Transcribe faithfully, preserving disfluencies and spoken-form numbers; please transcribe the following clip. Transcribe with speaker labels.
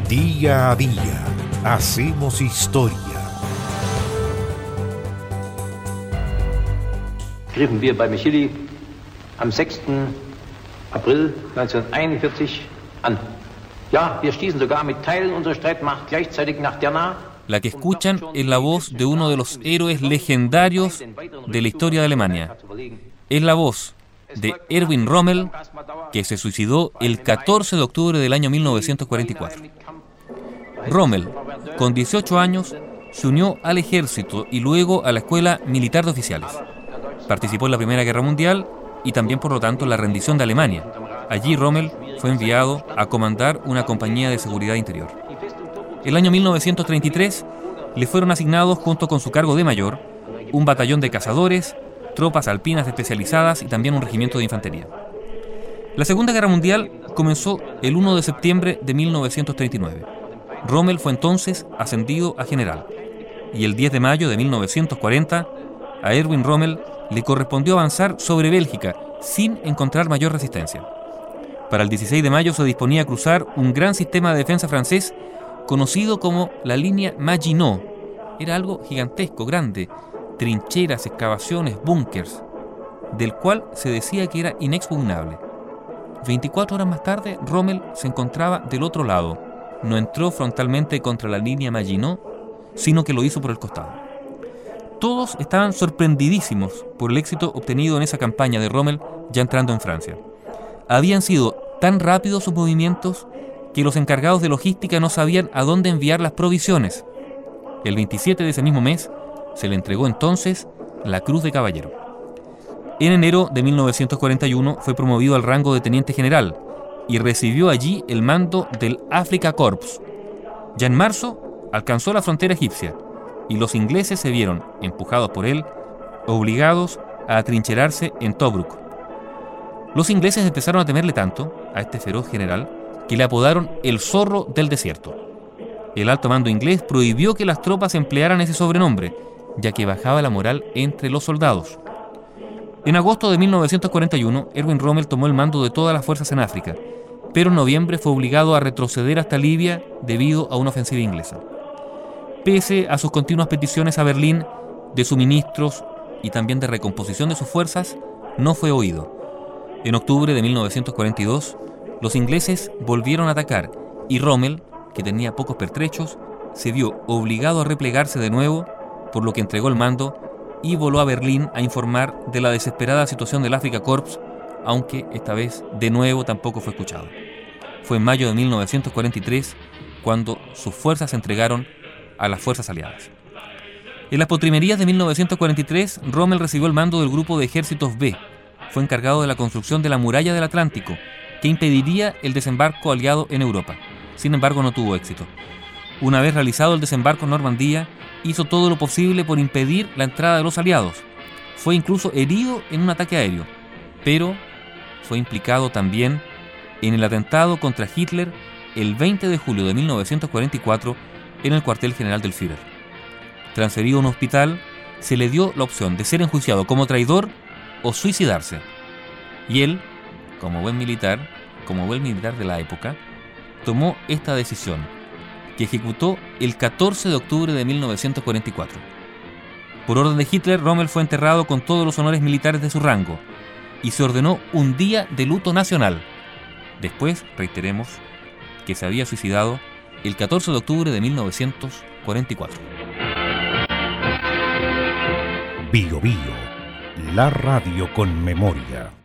Speaker 1: Día a día hacemos historia.
Speaker 2: Griffen wir bei Micheli am sechsten April neunzehnhunderteinundvierzig an. Ja, wir stießen sogar mit Teilen unserer Streitmacht gleichzeitig nach Derna.
Speaker 3: La que escuchan es la voz de uno de los héroes legendarios de la historia de Alemania. Es la voz de Erwin Rommel, que se suicidó el catorce de octubre del año mil novecientos cuarenta y cuatro. Rommel, con dieciocho años, se unió al ejército y luego a la Escuela Militar de Oficiales. Participó en la Primera Guerra Mundial y también, por lo tanto, en la rendición de Alemania. Allí Rommel fue enviado a comandar una compañía de seguridad interior. El año mil novecientos treinta y tres le fueron asignados, junto con su cargo de mayor, un batallón de cazadores, tropas alpinas especializadas y también un regimiento de infantería. La Segunda Guerra Mundial comenzó el primero de septiembre de mil novecientos treinta y nueve. Rommel fue entonces ascendido a general, y el diez de mayo de mil novecientos cuarenta a Erwin Rommel le correspondió avanzar sobre Bélgica sin encontrar mayor resistencia. Para el dieciséis de mayo se disponía a cruzar un gran sistema de defensa francés conocido como la línea Maginot. Era algo gigantesco, grande, trincheras, excavaciones, búnkers, del cual se decía que era inexpugnable. veinticuatro horas más tarde, Rommel se encontraba del otro lado. No entró frontalmente contra la línea Maginot, sino que lo hizo por el costado. Todos estaban sorprendidísimos por el éxito obtenido en esa campaña de Rommel ya entrando en Francia. Habían sido tan rápidos sus movimientos que los encargados de logística no sabían a dónde enviar las provisiones. El veintisiete de ese mismo mes se le entregó entonces la Cruz de Caballero. En enero de mil novecientos cuarenta y uno fue promovido al rango de teniente general y recibió allí el mando del Afrika Korps. Ya en marzo alcanzó la frontera egipcia y los ingleses se vieron, empujados por él, obligados a atrincherarse en Tobruk. Los ingleses empezaron a temerle tanto a este feroz general que le apodaron el zorro del desierto. El alto mando inglés prohibió que las tropas emplearan ese sobrenombre, ya que bajaba la moral entre los soldados. En agosto de mil novecientos cuarenta y uno, Erwin Rommel tomó el mando de todas las fuerzas en África, pero en noviembre fue obligado a retroceder hasta Libia debido a una ofensiva inglesa. Pese a sus continuas peticiones a Berlín de suministros y también de recomposición de sus fuerzas, no fue oído. En octubre de mil novecientos cuarenta y dos, los ingleses volvieron a atacar y Rommel, que tenía pocos pertrechos, se vio obligado a replegarse de nuevo, por lo que entregó el mando y voló a Berlín a informar de la desesperada situación del Afrika Korps, aunque esta vez de nuevo tampoco fue escuchado. Fue en mayo de mil novecientos cuarenta y tres cuando sus fuerzas se entregaron a las fuerzas aliadas. En las postrimerías de mil novecientos cuarenta y tres, Rommel recibió el mando del grupo de ejércitos B. Fue encargado de la construcción de la muralla del Atlántico, que impediría el desembarco aliado en Europa. Sin embargo, no tuvo éxito. Una vez realizado el desembarco en Normandía, hizo todo lo posible por impedir la entrada de los aliados. Fue incluso herido en un ataque aéreo, pero fue implicado también en el atentado contra Hitler el veinte de julio de mil novecientos cuarenta y cuatro en el cuartel general del Führer. Transferido a un hospital, se le dio la opción de ser enjuiciado como traidor o suicidarse. Y él, como buen militar, como buen militar de la época, tomó esta decisión, que ejecutó el catorce de octubre de mil novecientos cuarenta y cuatro. Por orden de Hitler, Rommel fue enterrado con todos los honores militares de su rango y se ordenó un día de luto nacional. Después, reiteremos, que se había suicidado el catorce de octubre de mil novecientos cuarenta y cuatro.
Speaker 1: Bio Bio, la radio con memoria.